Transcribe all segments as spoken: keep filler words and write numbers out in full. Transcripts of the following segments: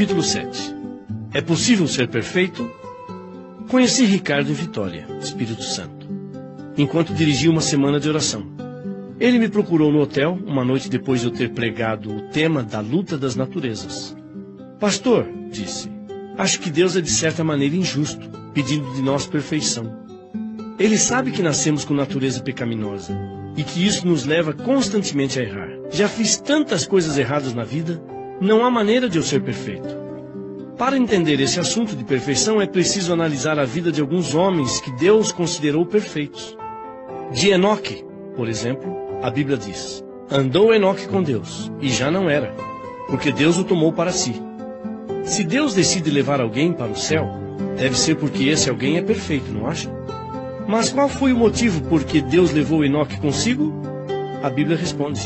Capítulo sete. É possível ser perfeito? Conheci Ricardo em Vitória, Espírito Santo, enquanto dirigia uma semana de oração. Ele me procurou no hotel, uma noite depois de eu ter pregado o tema da luta das naturezas. Pastor, disse, acho que Deus é de certa maneira injusto, pedindo de nós perfeição. Ele sabe que nascemos com natureza pecaminosa e que isso nos leva constantemente a errar. Já fiz tantas coisas erradas na vida, não há maneira de eu ser perfeito. Para entender esse assunto de perfeição, é preciso analisar a vida de alguns homens que Deus considerou perfeitos. De Enoque, por exemplo, a Bíblia diz: andou Enoque com Deus, e já não era, porque Deus o tomou para si. Se Deus decide levar alguém para o céu, deve ser porque esse alguém é perfeito, não acha? Mas qual foi o motivo por que Deus levou Enoque consigo? A Bíblia responde: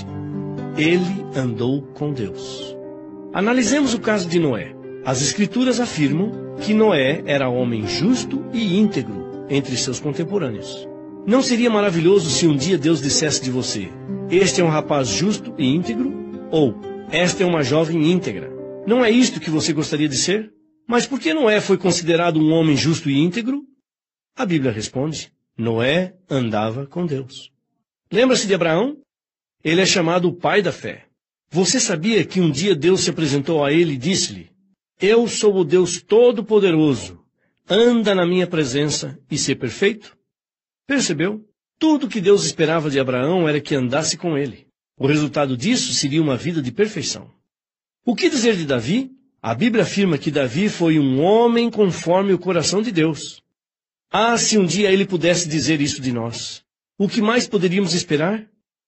ele andou com Deus. Analisemos o caso de Noé. As Escrituras afirmam que Noé era homem justo e íntegro entre seus contemporâneos. Não seria maravilhoso se um dia Deus dissesse de você: este é um rapaz justo e íntegro? Ou, esta é uma jovem íntegra? Não é isto que você gostaria de ser? Mas por que Noé foi considerado um homem justo e íntegro? A Bíblia responde: Noé andava com Deus. Lembra-se de Abraão? Ele é chamado o pai da fé. Você sabia que um dia Deus se apresentou a ele e disse-lhe: eu sou o Deus Todo-Poderoso, anda na minha presença e ser perfeito? Percebeu? Tudo que Deus esperava de Abraão era que andasse com ele. O resultado disso seria uma vida de perfeição. O que dizer de Davi? A Bíblia afirma que Davi foi um homem conforme o coração de Deus. Ah, se um dia ele pudesse dizer isso de nós, o que mais poderíamos esperar?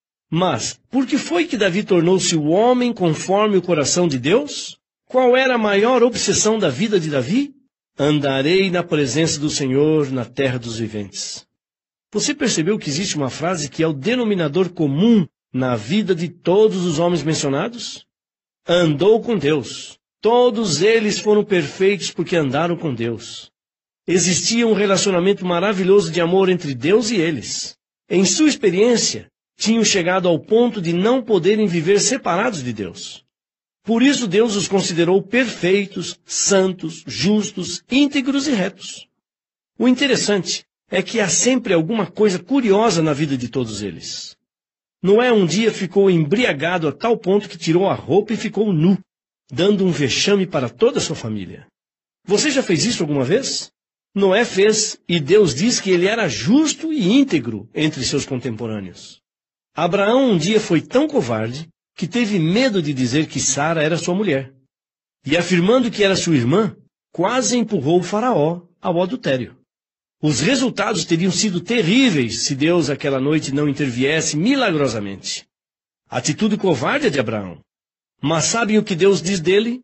Mas, por que foi que Davi tornou-se o homem conforme o coração de Deus? Qual era a maior obsessão da vida de Davi? Andarei na presença do Senhor na terra dos viventes. Você percebeu que existe uma frase que é o denominador comum na vida de todos os homens mencionados? Andou com Deus. Todos eles foram perfeitos porque andaram com Deus. Existia um relacionamento maravilhoso de amor entre Deus e eles. Em sua experiência, tinham chegado ao ponto de não poderem viver separados de Deus. Por isso Deus os considerou perfeitos, santos, justos, íntegros e retos. O interessante é que há sempre alguma coisa curiosa na vida de todos eles. Noé um dia ficou embriagado a tal ponto que tirou a roupa e ficou nu, dando um vexame para toda a sua família. Você já fez isso alguma vez? Noé fez, e Deus diz que ele era justo e íntegro entre seus contemporâneos. Abraão um dia foi tão covarde que teve medo de dizer que Sara era sua mulher. E afirmando que era sua irmã, quase empurrou o faraó ao adultério. Os resultados teriam sido terríveis se Deus aquela noite não interviesse milagrosamente. Atitude covarde de Abraão. Mas sabem o que Deus diz dele?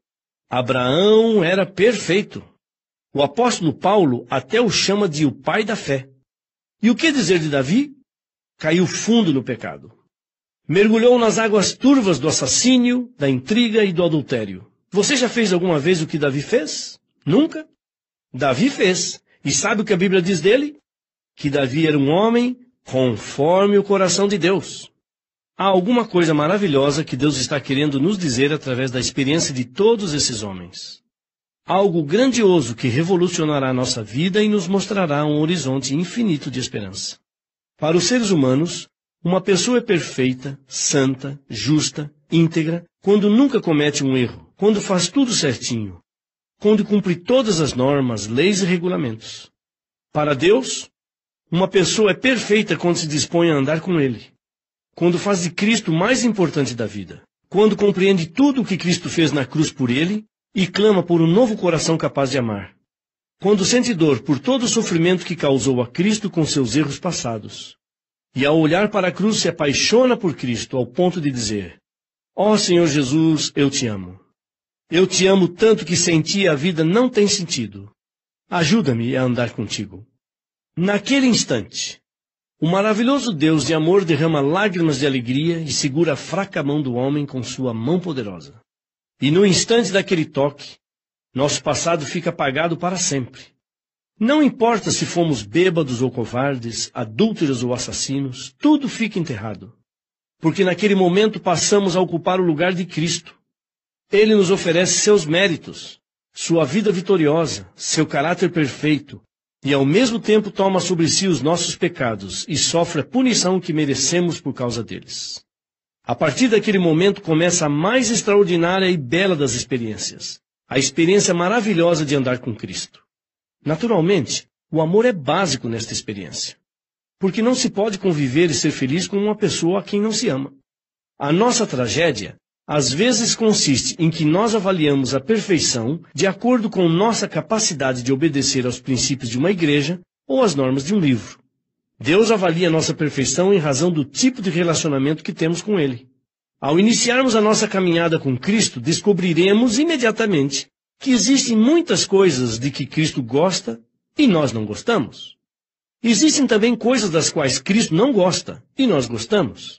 Abraão era perfeito. O apóstolo Paulo até o chama de o pai da fé. E o que dizer de Davi? Caiu fundo no pecado. Mergulhou nas águas turvas do assassínio, da intriga e do adultério. Você já fez alguma vez o que Davi fez? Nunca? Davi fez. E sabe o que a Bíblia diz dele? Que Davi era um homem conforme o coração de Deus. Há alguma coisa maravilhosa que Deus está querendo nos dizer através da experiência de todos esses homens. Algo grandioso que revolucionará a nossa vida e nos mostrará um horizonte infinito de esperança. Para os seres humanos, uma pessoa é perfeita, santa, justa, íntegra, quando nunca comete um erro, quando faz tudo certinho, quando cumpre todas as normas, leis e regulamentos. Para Deus, uma pessoa é perfeita quando se dispõe a andar com Ele, quando faz de Cristo o mais importante da vida, quando compreende tudo o que Cristo fez na cruz por ele e clama por um novo coração capaz de amar, quando sente dor por todo o sofrimento que causou a Cristo com seus erros passados, e ao olhar para a cruz se apaixona por Cristo ao ponto de dizer: ó Senhor Jesus, eu te amo. Eu te amo tanto que sem ti a vida não tem sentido. Ajuda-me a andar contigo. Naquele instante, o maravilhoso Deus de amor derrama lágrimas de alegria e segura a fraca mão do homem com sua mão poderosa. E no instante daquele toque, nosso passado fica apagado para sempre. Não importa se fomos bêbados ou covardes, adúlteros ou assassinos, tudo fica enterrado. Porque naquele momento passamos a ocupar o lugar de Cristo. Ele nos oferece seus méritos, sua vida vitoriosa, seu caráter perfeito, e ao mesmo tempo toma sobre si os nossos pecados e sofre a punição que merecemos por causa deles. A partir daquele momento começa a mais extraordinária e bela das experiências, a experiência maravilhosa de andar com Cristo. Naturalmente, o amor é básico nesta experiência, porque não se pode conviver e ser feliz com uma pessoa a quem não se ama. A nossa tragédia, às vezes, consiste em que nós avaliamos a perfeição de acordo com nossa capacidade de obedecer aos princípios de uma igreja ou às normas de um livro. Deus avalia nossa perfeição em razão do tipo de relacionamento que temos com Ele. Ao iniciarmos a nossa caminhada com Cristo, descobriremos imediatamente que existem muitas coisas de que Cristo gosta e nós não gostamos. Existem também coisas das quais Cristo não gosta e nós gostamos.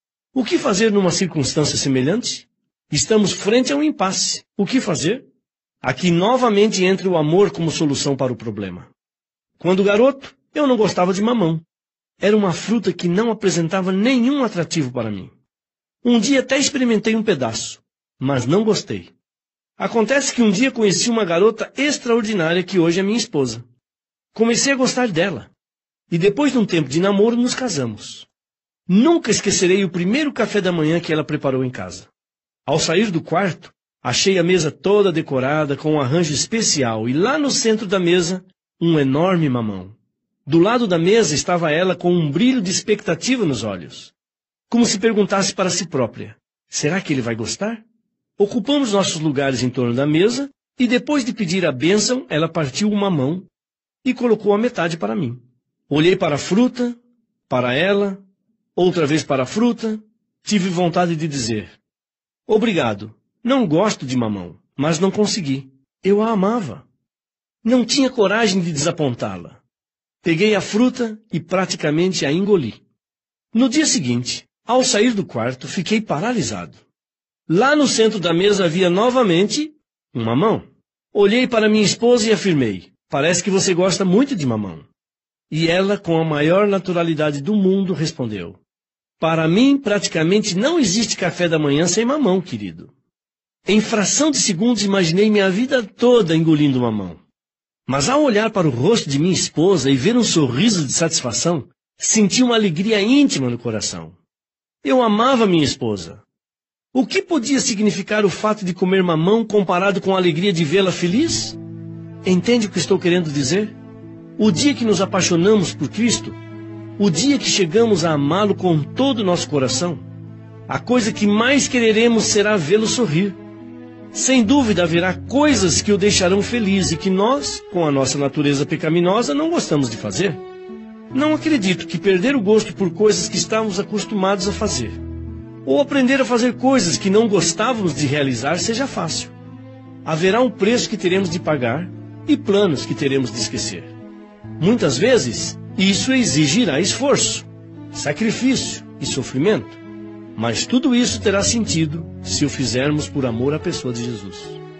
O que fazer numa circunstância semelhante? Estamos frente a um impasse. O que fazer? Aqui novamente entra o amor como solução para o problema. Quando garoto, eu não gostava de mamão. Era uma fruta que não apresentava nenhum atrativo para mim. Um dia até experimentei um pedaço, mas não gostei. Acontece que um dia conheci uma garota extraordinária que hoje é minha esposa. Comecei a gostar dela, e depois de um tempo de namoro nos casamos. Nunca esquecerei o primeiro café da manhã que ela preparou em casa. Ao sair do quarto, achei a mesa toda decorada com um arranjo especial e lá no centro da mesa, um enorme mamão. Do lado da mesa estava ela com um brilho de expectativa nos olhos, como se perguntasse para si própria, será que ele vai gostar? Ocupamos nossos lugares em torno da mesa e depois de pedir a bênção, ela partiu o mamão e colocou a metade para mim. Olhei para a fruta, para ela, outra vez para a fruta, tive vontade de dizer, obrigado, não gosto de mamão, mas não consegui. Eu a amava. Não tinha coragem de desapontá-la. Peguei a fruta e praticamente a engoli. No dia seguinte, ao sair do quarto, fiquei paralisado. Lá no centro da mesa havia novamente um mamão. Olhei para minha esposa e afirmei, parece que você gosta muito de mamão. E ela, com a maior naturalidade do mundo, respondeu, para mim, praticamente não existe café da manhã sem mamão, querido. Em fração de segundos, imaginei minha vida toda engolindo mamão. Mas ao olhar para o rosto de minha esposa e ver um sorriso de satisfação, senti uma alegria íntima no coração. Eu amava minha esposa. O que podia significar o fato de comer mamão comparado com a alegria de vê-la feliz? Entende o que estou querendo dizer? O dia que nos apaixonamos por Cristo, o dia que chegamos a amá-lo com todo o nosso coração, a coisa que mais quereremos será vê-lo sorrir. Sem dúvida haverá coisas que o deixarão feliz e que nós, com a nossa natureza pecaminosa, não gostamos de fazer. Não acredito que perder o gosto por coisas que estávamos acostumados a fazer, ou aprender a fazer coisas que não gostávamos de realizar, seja fácil. Haverá um preço que teremos de pagar e planos que teremos de esquecer. Muitas vezes, isso exigirá esforço, sacrifício e sofrimento. Mas tudo isso terá sentido se o fizermos por amor à pessoa de Jesus.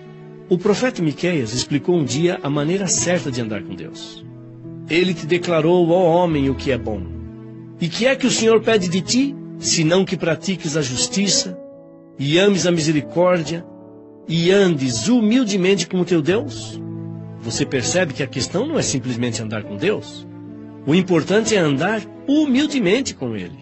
O profeta Miqueias explicou um dia a maneira certa de andar com Deus. Ele te declarou, ó homem, o que é bom. E que é que o Senhor pede de ti, senão que pratiques a justiça, e ames a misericórdia, e andes humildemente com o teu Deus? Você percebe que a questão não é simplesmente andar com Deus. O importante é andar humildemente com Ele.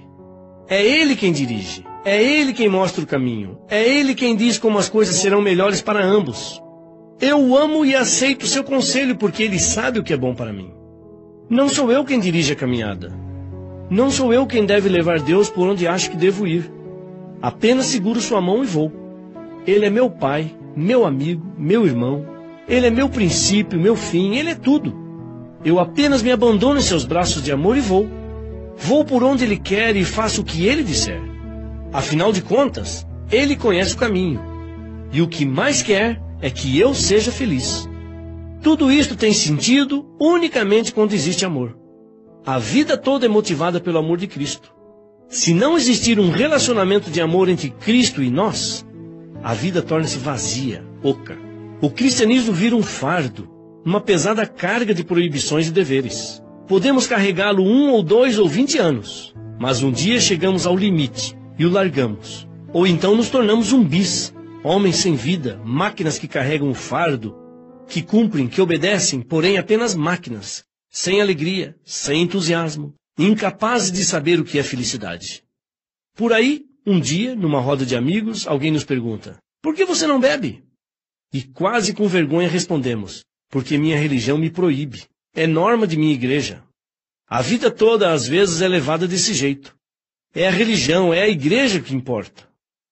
É Ele quem dirige, é Ele quem mostra o caminho, é Ele quem diz como as coisas serão melhores para ambos. Eu o amo e aceito o seu conselho porque Ele sabe o que é bom para mim. Não sou eu quem dirige a caminhada. Não sou eu quem deve levar Deus por onde acho que devo ir. Apenas seguro sua mão e vou. Ele é meu pai, meu amigo, meu irmão. Ele é meu princípio, meu fim, Ele é tudo. Eu apenas me abandono em seus braços de amor e vou. Vou por onde Ele quer e faço o que Ele disser. Afinal de contas, Ele conhece o caminho. E o que mais quer é que eu seja feliz. Tudo isto tem sentido unicamente quando existe amor. A vida toda é motivada pelo amor de Cristo. Se não existir um relacionamento de amor entre Cristo e nós, a vida torna-se vazia, oca. O cristianismo vira um fardo, uma pesada carga de proibições e deveres. Podemos carregá-lo um ou dois ou vinte anos, mas um dia chegamos ao limite e o largamos. Ou então nos tornamos zumbis, Homens sem vida, máquinas que carregam o fardo, que cumprem, que obedecem, porém apenas máquinas, sem alegria, sem entusiasmo, incapazes de saber o que é felicidade. Por aí, um dia, numa roda de amigos, alguém nos pergunta: por que você não bebe? E quase com vergonha respondemos: porque minha religião me proíbe. É norma de minha igreja. A vida toda, às vezes, é levada desse jeito. É a religião, é a igreja que importa.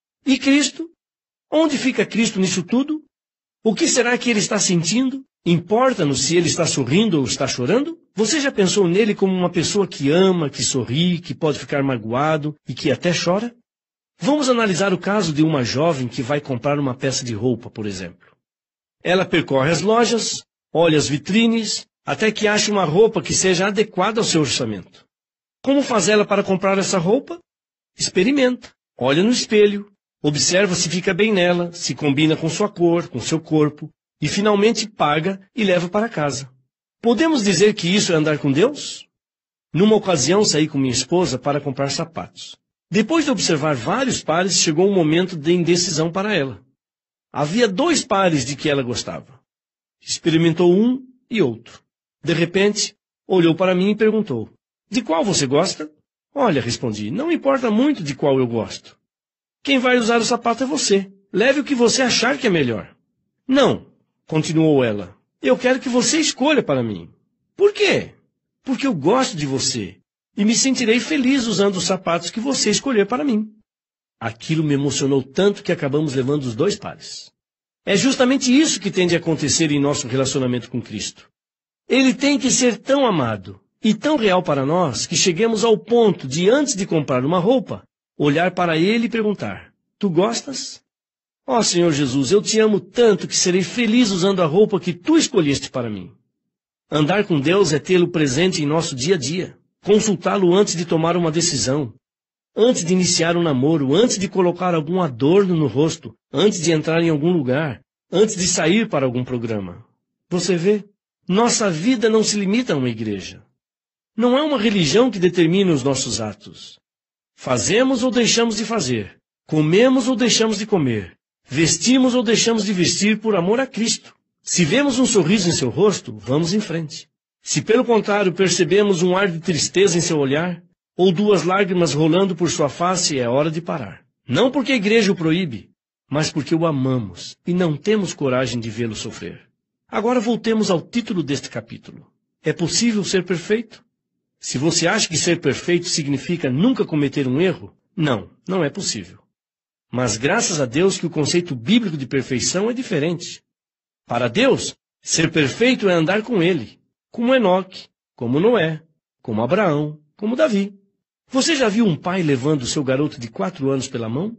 E Cristo? Onde fica Cristo nisso tudo? O que será que ele está sentindo? Importa-nos se ele está sorrindo ou está chorando? Você já pensou nele como uma pessoa que ama, que sorri, que pode ficar magoado e que até chora? Vamos analisar o caso de uma jovem que vai comprar uma peça de roupa, por exemplo. Ela percorre as lojas, olha as vitrines, até que ache uma roupa que seja adequada ao seu orçamento. Como faz ela para comprar essa roupa? Experimenta, olha no espelho, observa se fica bem nela, se combina com sua cor, com seu corpo, e finalmente paga e leva para casa. Podemos dizer que isso é andar com Deus? Numa ocasião saí com minha esposa para comprar sapatos. Depois de observar vários pares, chegou um momento de indecisão para ela. Havia dois pares de que ela gostava. Experimentou um e outro. De repente, olhou para mim e perguntou: de qual você gosta? Olha, respondi, não importa muito de qual eu gosto. Quem vai usar o sapato é você. Leve o que você achar que é melhor. Não, continuou ela, eu quero que você escolha para mim. Por quê? Porque eu gosto de você e me sentirei feliz usando os sapatos que você escolher para mim. Aquilo me emocionou tanto que acabamos levando os dois pares. É justamente isso que tem de acontecer em nosso relacionamento com Cristo. Ele tem que ser tão amado e tão real para nós que cheguemos ao ponto de, antes de comprar uma roupa, olhar para ele e perguntar: tu gostas? Ó Senhor Jesus, eu te amo tanto que serei feliz usando a roupa que tu escolheste para mim. Andar com Deus é tê-lo presente em nosso dia a dia, consultá-lo antes de tomar uma decisão, antes de iniciar um namoro, antes de colocar algum adorno no rosto, antes de entrar em algum lugar, antes de sair para algum programa. Você vê? Nossa vida não se limita a uma igreja. Não é uma religião que determina os nossos atos. Fazemos ou deixamos de fazer, comemos ou deixamos de comer, vestimos ou deixamos de vestir por amor a Cristo. Se vemos um sorriso em seu rosto, vamos em frente. Se pelo contrário percebemos um ar de tristeza em seu olhar, ou duas lágrimas rolando por sua face, é hora de parar. Não porque a igreja o proíbe, mas porque o amamos e não temos coragem de vê-lo sofrer. Agora voltemos ao título deste capítulo. É possível ser perfeito? Se você acha que ser perfeito significa nunca cometer um erro, não, não é possível. Mas graças a Deus que o conceito bíblico de perfeição é diferente. Para Deus, ser perfeito é andar com Ele, como Enoque, como Noé, como Abraão, como Davi. Você já viu um pai levando seu garoto de quatro anos pela mão?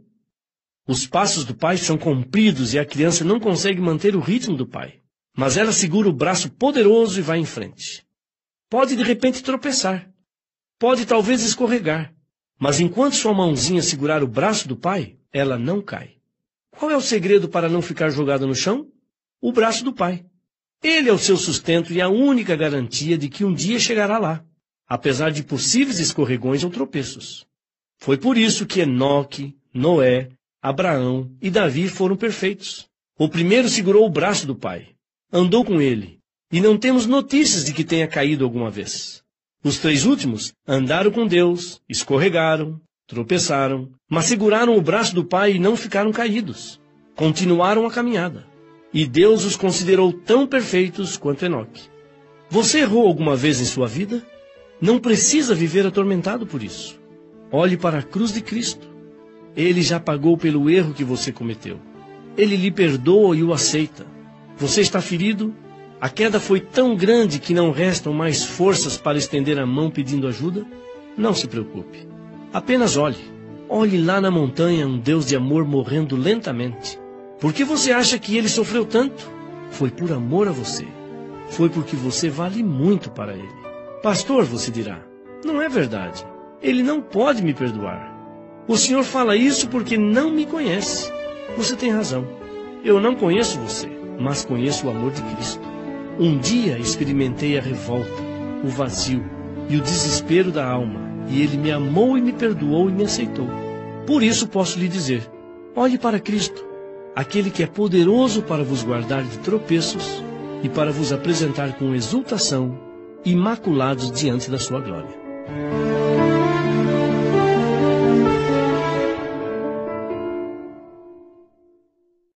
Os passos do pai são compridos e a criança não consegue manter o ritmo do pai. Mas ela segura o braço poderoso e vai em frente. Pode de repente tropeçar. Pode talvez escorregar. Mas enquanto sua mãozinha segurar o braço do pai, ela não cai. Qual é o segredo para não ficar jogada no chão? O braço do pai. Ele é o seu sustento e a única garantia de que um dia chegará lá, apesar de possíveis escorregões ou tropeços. Foi por isso que Enoque, Noé, Abraão e Davi foram perfeitos. O primeiro segurou o braço do pai, andou com ele, e não temos notícias de que tenha caído alguma vez. Os três últimos andaram com Deus, escorregaram, tropeçaram, mas seguraram o braço do pai e não ficaram caídos. Continuaram a caminhada. E Deus os considerou tão perfeitos quanto Enoque. Você errou alguma vez em sua vida? Não precisa viver atormentado por isso. Olhe para a cruz de Cristo. Ele já pagou pelo erro que você cometeu. Ele lhe perdoa e o aceita. Você está ferido? A queda foi tão grande que não restam mais forças para estender a mão pedindo ajuda? Não se preocupe. Apenas olhe. Olhe lá na montanha um Deus de amor morrendo lentamente. Por que você acha que ele sofreu tanto? Foi por amor a você. Foi porque você vale muito para ele. Pastor, você dirá, não é verdade. Ele não pode me perdoar. O senhor fala isso porque não me conhece. Você tem razão. Eu não conheço você, mas conheço o amor de Cristo. Um dia experimentei a revolta, o vazio e o desespero da alma, e ele me amou e me perdoou e me aceitou. Por isso posso lhe dizer, olhe para Cristo. aquele que é poderoso para vos guardar de tropeços e para vos apresentar com exultação, imaculados diante da sua glória.